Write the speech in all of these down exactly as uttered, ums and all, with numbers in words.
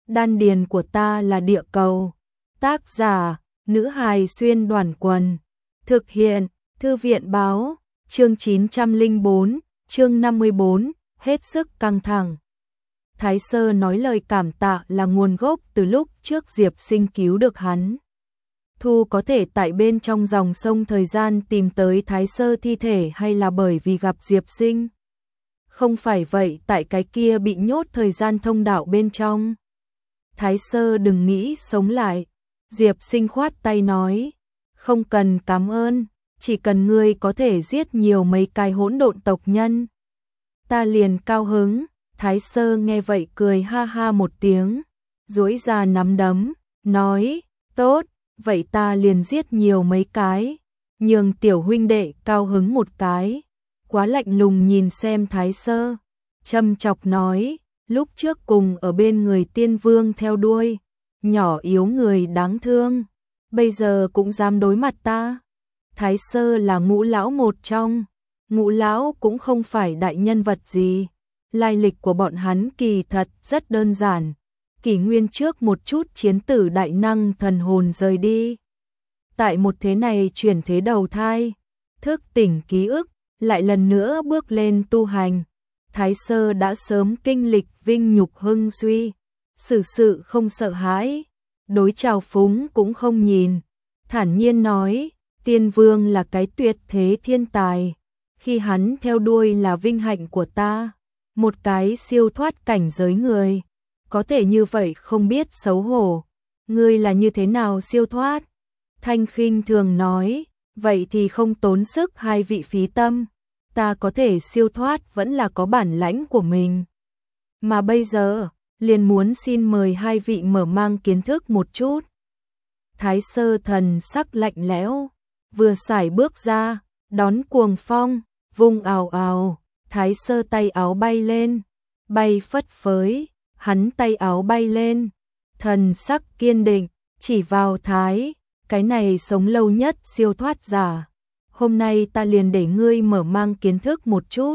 đan điền của ta là địa cầu. Tác giả, nữ hài xuyên đoàn quần. Thực hiện, thư viện báo, chương chín trăm lẻ bốn, chương năm mươi bốn, hết sức căng thẳng. Thái Sơ nói lời cảm tạ là nguồn gốc từ lúc trước Diệp Sinh cứu được hắn. Thu có thể tại bên trong dòng sông thời gian tìm tới Thái Sơ thi thể hay là bởi vì gặp Diệp Sinh? Không phải vậy, tại cái kia bị nhốt thời gian thông đạo bên trong. Thái Sơ đừng nghĩ sống lại. Diệp Sinh khoát tay nói, không cần cảm ơn, chỉ cần ngươi có thể giết nhiều mấy cái hỗn độn tộc nhân, ta liền cao hứng. Thái Sơ nghe vậy cười ha ha một tiếng, duỗi ra nắm đấm, nói, tốt, vậy ta liền giết nhiều mấy cái, nhường tiểu huynh đệ cao hứng một cái. Quá lạnh lùng nhìn xem Thái Sơ, châm chọc nói, lúc trước cùng ở bên người tiên vương theo đuôi, nhỏ yếu người đáng thương, bây giờ cũng dám đối mặt ta. Thái Sơ là Ngũ lão một trong, Ngũ lão cũng không phải đại nhân vật gì. Lai lịch của bọn hắn kỳ thật rất đơn giản. Kỷ nguyên trước một chút chiến tử đại năng thần hồn rời đi. Tại một thế này chuyển thế đầu thai, thức tỉnh ký ức, lại lần nữa bước lên tu hành. Thái Sơ đã sớm kinh lịch vinh nhục hưng suy, xử sự không sợ hãi, đối trào phúng cũng không nhìn. Thản nhiên nói, tiên vương là cái tuyệt thế thiên tài, khi hắn theo đuôi là vinh hạnh của ta. Một cái siêu thoát cảnh giới người, có thể như vậy không biết xấu hổ. Ngươi là như thế nào siêu thoát? Thanh khinh thường nói, vậy thì không tốn sức hai vị phí tâm. Ta có thể siêu thoát vẫn là có bản lãnh của mình. Mà bây giờ, liền muốn xin mời hai vị mở mang kiến thức một chút. Thái Sơ thần sắc lạnh lẽo, vừa sải bước ra, đón cuồng phong, vung ào ào. Thái Sơ tay áo bay lên, bay phất phới, hắn tay áo bay lên, thần sắc kiên định, chỉ vào Thái, cái này sống lâu nhất siêu thoát giả. Hôm nay ta liền để ngươi mở mang kiến thức một chút.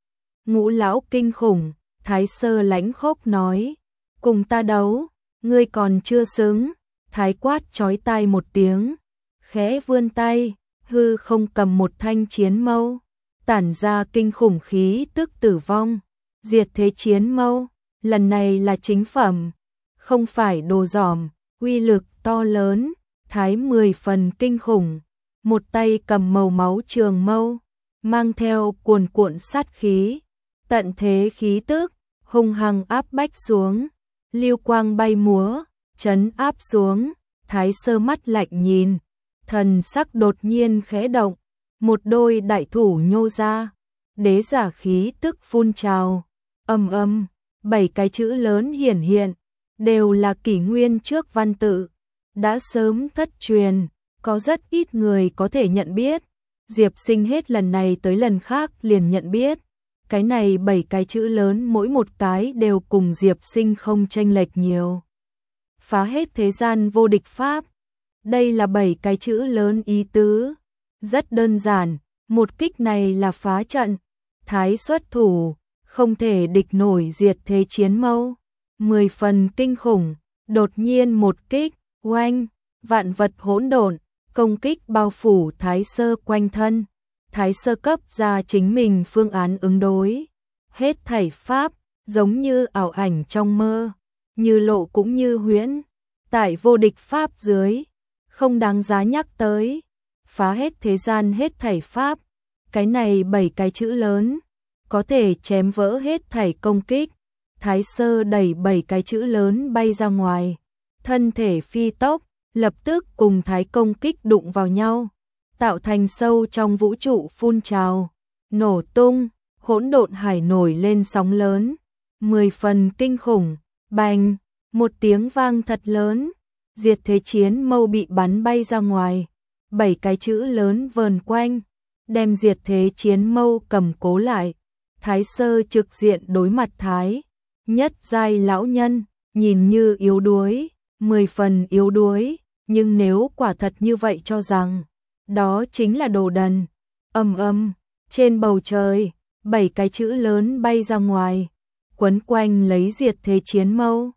Ngũ lão kinh khủng, Thái Sơ lãnh khốc nói, cùng ta đấu, ngươi còn chưa xứng. Thái quát chói tai một tiếng, khẽ vươn tay, hư không cầm một thanh chiến mâu, tản ra kinh khủng khí tức tử vong. Diệt thế chiến mâu, lần này là chính phẩm, không phải đồ dỏm, uy lực to lớn, Thái mười phần kinh khủng. Một tay cầm màu máu trường mâu, mang theo cuồn cuộn sát khí, tận thế khí tức, hung hăng áp bách xuống, lưu quang bay múa, trấn áp xuống. Thái Sơ mắt lạnh nhìn, thần sắc đột nhiên khẽ động, một đôi đại thủ nhô ra, đế giả khí tức phun trào, âm âm, bảy cái chữ lớn hiển hiện, đều là kỷ nguyên trước văn tự, đã sớm thất truyền, có rất ít người có thể nhận biết. Diệp Sinh hết lần này tới lần khác liền nhận biết, cái này bảy cái chữ lớn mỗi một cái đều cùng Diệp Sinh không chênh lệch nhiều. Phá hết thế gian vô địch pháp, đây là bảy cái chữ lớn ý tứ. Rất đơn giản, một kích này là phá trận, Thái xuất thủ, không thể địch nổi diệt thế chiến mâu, mười phần kinh khủng, đột nhiên một kích, oanh, vạn vật hỗn độn, công kích bao phủ Thái Sơ quanh thân. Thái Sơ cấp ra chính mình phương án ứng đối, hết thảy pháp, giống như ảo ảnh trong mơ, như lộ cũng như huyễn, tại vô địch pháp dưới, không đáng giá nhắc tới. Phá hết thế gian hết thảy pháp, cái này bảy cái chữ lớn, có thể chém vỡ hết thảy công kích. Thái Sơ đẩy bảy cái chữ lớn bay ra ngoài, thân thể phi tốc, lập tức cùng Thái công kích đụng vào nhau, tạo thành sâu trong vũ trụ phun trào, nổ tung, hỗn độn hải nổi lên sóng lớn, mười phần kinh khủng. Bành, một tiếng vang thật lớn, diệt thế chiến mâu bị bắn bay ra ngoài. Bảy cái chữ lớn vờn quanh, đem diệt thế chiến mâu cầm cố lại. Thái Sơ trực diện đối mặt Thái nhất giai lão nhân, nhìn như yếu đuối, mười phần yếu đuối, nhưng nếu quả thật như vậy cho rằng đó chính là đồ đần. Ầm ầm, trên bầu trời, bảy cái chữ lớn bay ra ngoài, quấn quanh lấy diệt thế chiến mâu,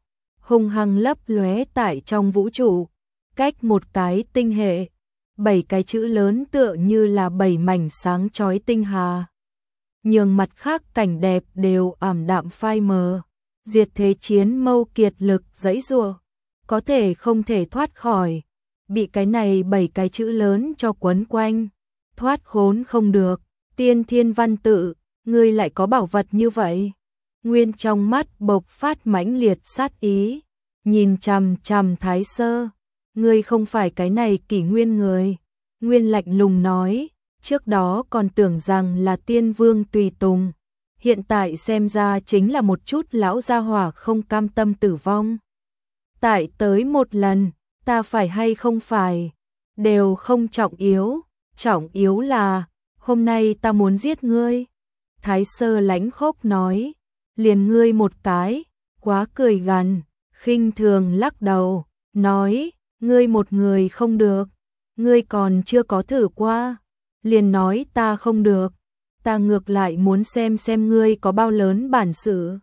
hung hăng lấp lóe tại trong vũ trụ, cách một cái tinh hệ, bảy cái chữ lớn tựa như là bảy mảnh sáng chói tinh hà. Nhường mặt khác cảnh đẹp đều ảm đạm phai mờ, diệt thế chiến mâu kiệt lực giãy giụa, có thể không thể thoát khỏi, bị cái này bảy cái chữ lớn cho quấn quanh, thoát khốn không được. Tiên Thiên Văn Tự, ngươi lại có bảo vật như vậy? Nguyên trong mắt bộc phát mãnh liệt sát ý, nhìn chằm chằm Thái Sơ, ngươi không phải cái này kỷ nguyên người. Nguyên lạnh lùng nói, trước đó còn tưởng rằng là tiên vương tùy tùng, hiện tại xem ra chính là một chút lão gia hỏa không cam tâm tử vong. Tại tới một lần, ta phải hay không phải, đều không trọng yếu, trọng yếu là, hôm nay ta muốn giết ngươi. Thái Sơ lãnh khốc nói, liền ngươi một cái, quá cười gằn, khinh thường lắc đầu, nói, ngươi một người không được, ngươi còn chưa có thử qua, liền nói ta không được, ta ngược lại muốn xem xem ngươi có bao lớn bản sự.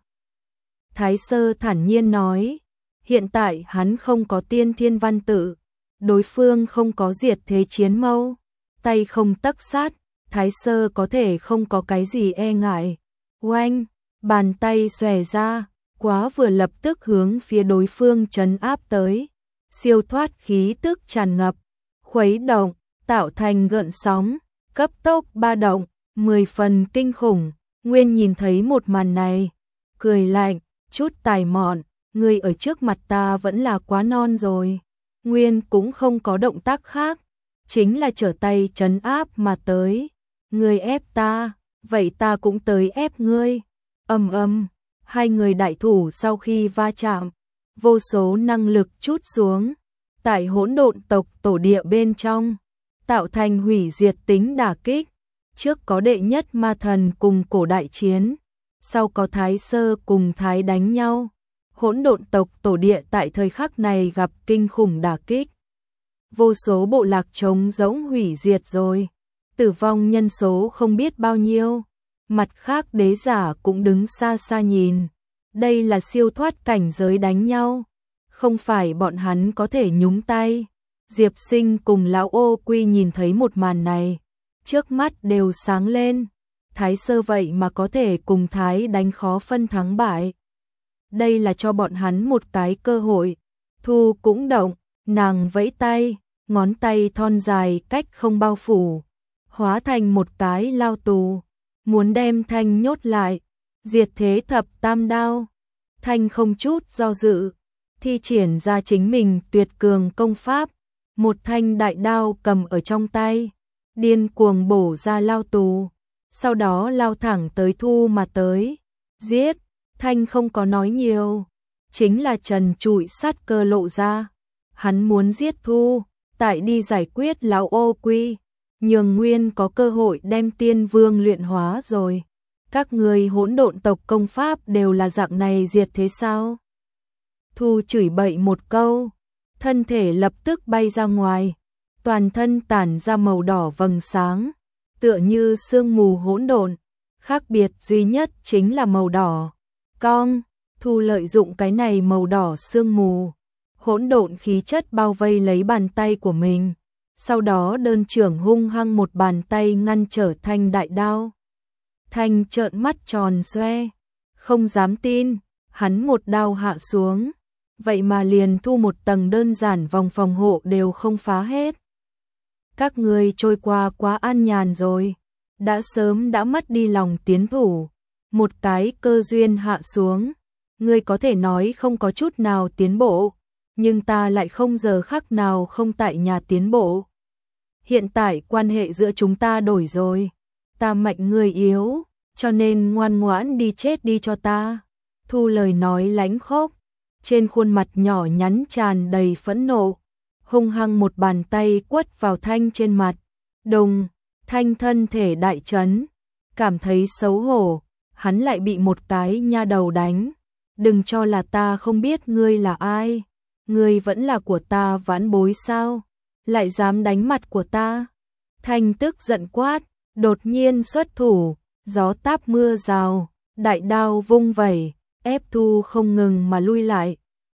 Thái Sơ thản nhiên nói, hiện tại hắn không có Tiên Thiên Văn Tự, đối phương không có diệt thế chiến mâu, tay không tấc sát, Thái Sơ có thể không có cái gì e ngại. Oanh, bàn tay xòe ra, quá vừa lập tức hướng phía đối phương trấn áp tới, siêu thoát khí tức tràn ngập, khuấy động, tạo thành gợn sóng, cấp tốc ba động, mười phần kinh khủng. Nguyên nhìn thấy một màn này, cười lạnh, chút tài mọn, ngươi ở trước mặt ta vẫn là quá non rồi. Nguyên cũng không có động tác khác, chính là trở tay trấn áp mà tới. Ngươi ép ta, vậy ta cũng tới ép ngươi. Ầm ầm, hai người đại thủ sau khi va chạm, vô số năng lực trút xuống, tại hỗn độn tộc tổ địa bên trong, tạo thành hủy diệt tính đả kích. Trước có đệ nhất ma thần cùng cổ đại chiến, sau có Thái Sơ cùng Thái đánh nhau. Hỗn độn tộc tổ địa tại thời khắc này gặp kinh khủng đả kích. Vô số bộ lạc trống rỗng hủy diệt rồi, tử vong nhân số không biết bao nhiêu. Mặt khác đế giả cũng đứng xa xa nhìn, đây là siêu thoát cảnh giới đánh nhau, không phải bọn hắn có thể nhúng tay. Diệp Sinh cùng lão Ô Quy nhìn thấy một màn này, trước mắt đều sáng lên. Thái Sơ vậy mà có thể cùng Thái đánh khó phân thắng bại, đây là cho bọn hắn một cái cơ hội. Thu cũng động, nàng vẫy tay, ngón tay thon dài cách không bao phủ, hóa thành một cái lao tù, muốn đem Thanh nhốt lại. Diệt thế thập tam đao, Thanh không chút do dự, thi triển ra chính mình tuyệt cường công pháp, một thanh đại đao cầm ở trong tay, điên cuồng bổ ra lao tù, sau đó lao thẳng tới Thu mà tới. Giết! Thanh không có nói nhiều, chính là trần trụi sát cơ lộ ra. Hắn muốn giết Thu, tại đi giải quyết lão Ô Quy, nhường Nguyên có cơ hội đem tiên vương luyện hóa rồi. Các người hỗn độn tộc công pháp đều là dạng này diệt thế sao? Thu chửi bậy một câu, thân thể lập tức bay ra ngoài, toàn thân tản ra màu đỏ vầng sáng, tựa như sương mù hỗn độn, khác biệt duy nhất chính là màu đỏ. Cong, Thu lợi dụng cái này màu đỏ sương mù, hỗn độn khí chất bao vây lấy bàn tay của mình, sau đó đơn trưởng hung hăng một bàn tay ngăn trở Thanh đại đao. Thanh trợn mắt tròn xoe, không dám tin, hắn một đao hạ xuống, vậy mà liền Thu một tầng đơn giản vòng phòng hộ đều không phá hết. Các ngươi trôi qua quá an nhàn rồi, đã sớm đã mất đi lòng tiến thủ. Một cái cơ duyên hạ xuống, ngươi có thể nói không có chút nào tiến bộ, nhưng ta lại không giờ khắc nào không tại nhà tiến bộ. Hiện tại quan hệ giữa chúng ta đổi rồi, ta mạnh ngươi yếu, cho nên ngoan ngoãn đi chết đi cho ta. Thu lời nói lãnh khốc, trên khuôn mặt nhỏ nhắn tràn đầy phẫn nộ, hung hăng một bàn tay quất vào Thanh trên mặt. Đùng, Thanh thân thể đại chấn, cảm thấy xấu hổ. Hắn lại bị một cái nha đầu đánh. Đừng cho là ta không biết ngươi là ai, ngươi vẫn là của ta vãn bối sao, lại dám đánh mặt của ta. Thanh tức giận quát, đột nhiên xuất thủ, gió táp mưa rào, đại đao vung vẩy, ép Thu không ngừng mà lui lại.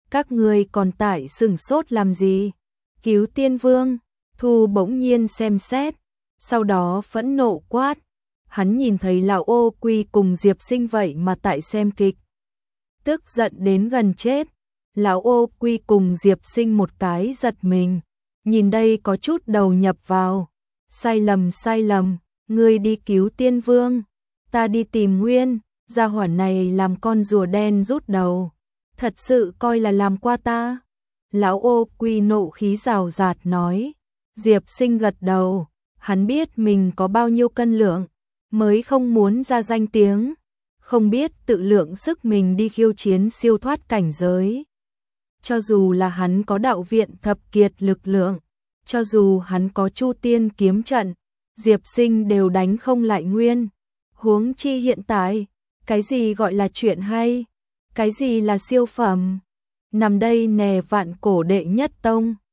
các ngươi còn tại sừng sốt làm gì? Cứu tiên vương, Thu bỗng nhiên xem xét, sau đó phẫn nộ quát. Hắn nhìn thấy lão ô quy cùng Diệp Sinh vậy mà tại xem kịch. Tức giận đến gần chết, lão ô quy cùng Diệp Sinh một cái giật mình, nhìn đây có chút đầu nhập vào. Sai lầm sai lầm, ngươi đi cứu tiên vương, ta đi tìm Nguyên, gia hỏa này làm con rùa đen rút đầu, thật sự coi là làm qua ta. Lão ô quy nộ khí rào rạt nói. Diệp Sinh gật đầu, hắn biết mình có bao nhiêu cân lượng, mới không muốn ra danh tiếng, không biết tự lượng sức mình đi khiêu chiến siêu thoát cảnh giới. Cho dù là hắn có đạo viện thập kiệt lực lượng, cho dù hắn có Chu Tiên kiếm trận, Diệp Sinh đều đánh không lại Nguyên. Huống chi hiện tại, cái gì gọi là chuyện hay, cái gì là siêu phẩm, nằm đây nè vạn cổ đệ nhất tông.